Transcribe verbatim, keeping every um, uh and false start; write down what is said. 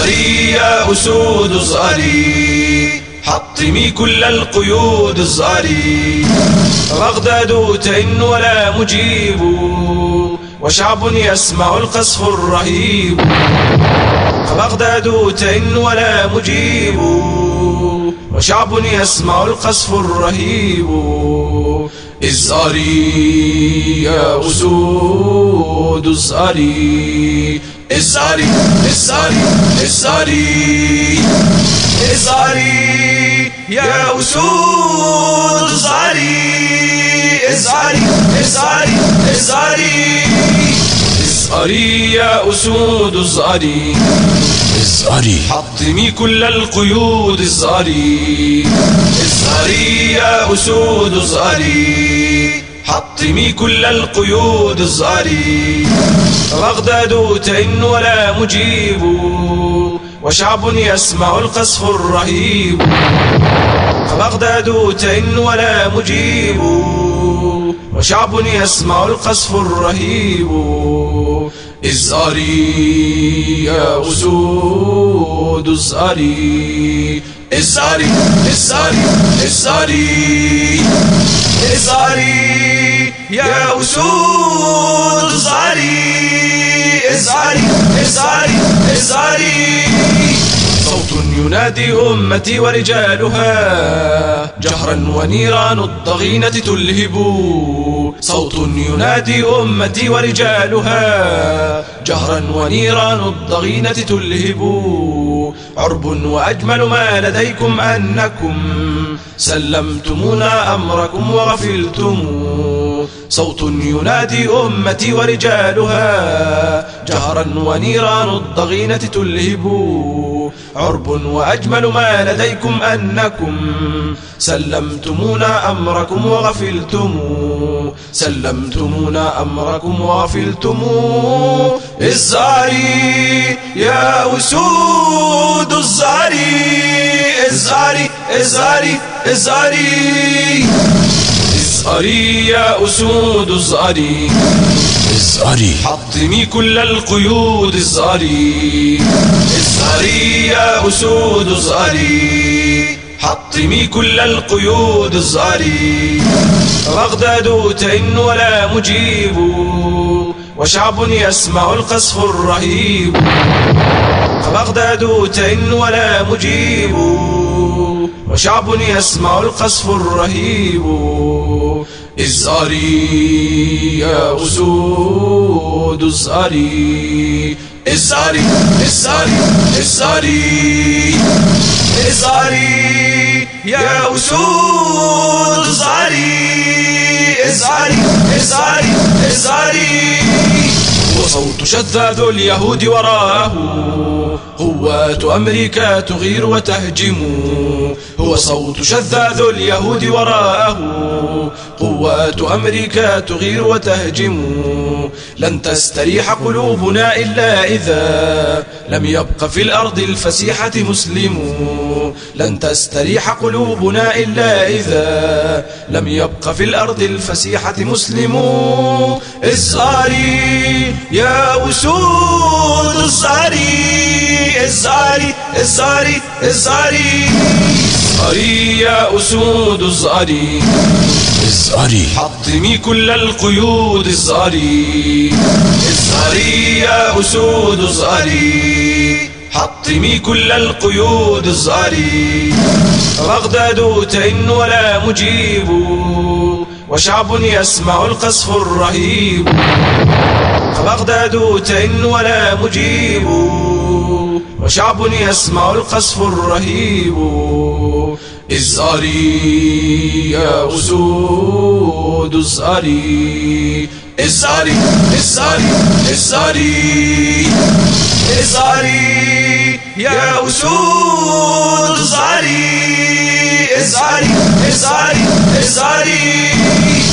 ازهري يا أسود ازهري، حطمي كل القيود ازهري. بغداد تئن ولا مجيب، وشعب يسمع القصف الرهيب. فبغداد تئن ولا مجيب، وشعب يسمع القصف الرهيب. ازهري يا أسود ازهري، ازهري ازهري ازهري ازهري يا أسود ازهري، ازهري ازهري ازهري ازهري يا أسود ازهري، ازهري حطمي كل القيود ازهري. ازهري يا أسود ازهري، حطمي كل القيود ازهري. بغداد تئن ولا مجيب، وشعب يسمع القصف الرهيب. فبغداد تئن ولا مجيب، وشعب يسمع القصف الرهيب. ازهري يا أسود ازهري، ازهري ازهري ازهري ازهري يا أسود ازهري، ازهري ازهري ازهري. صوت ينادي أمتي ورجالها، جهرا ونيران الضغينة تلهب. صوت ينادي أمتي ورجالها، جهرا ونيران الضغينة تلهب. عرب وأجمل ما لديكم أنكم سلمتمونا أمركم وغفلتم. صوت ينادي أمتي ورجالها، جهرا ونيران الضغينة تلهب. عرب وأجمل ما لديكم أنكم سلمتمونا أمركم وغفلتم. سلمتمونا أمركم وغفلتم. ازهري يا أسود ازهري، ازهري ازهري ازهري ازهري يا أسود ازهري، ازهري حطمي كل القيود ازهري. ازهري يا أسود ازهري، حطمي كل القيود ازهري. بغداد تئن ولا مجيب، وشعب يسمع القصف الرهيب. فبغداد تئن ولا مجيب، وشعب يسمع القصف الرهيب. ازهري يا أسود ازهري، ازهري ازهري ازهري ازهري يا أسود ازهري، ازهري ازهري ازهري. وصوت شذاذ اليهود وراءه، قوات أمريكا تغير وتهجم. هو صوت شذاذ اليهود وراءه، قوات أمريكا تغير وتهجم. لن تستريح قلوبنا إلا إذا لم يبق في الأرض الفسيحة مسلم. لن تستريح قلوبنا إلا إذا لم يبق في الأرض الفسيحة مسلم. ازهري يا أسود ازهري، ازهري ازهري ازهري ازهري يا أسود ازهري، ازهري حطمي كل القيود ازهري. ازهري يا أسود ازهري، حطمي كل القيود ازهري. بغداد تئن ولا مجيب، وشعب يسمع القصف الرهيب. فبغداد تئن ولا مجيب، وشعب يسمع القصف الرهيب. ازهري يا أسود ازهري، ازهري ازهري ازهري ازهري يا أسود ازهري، ازهري ازهري ازهري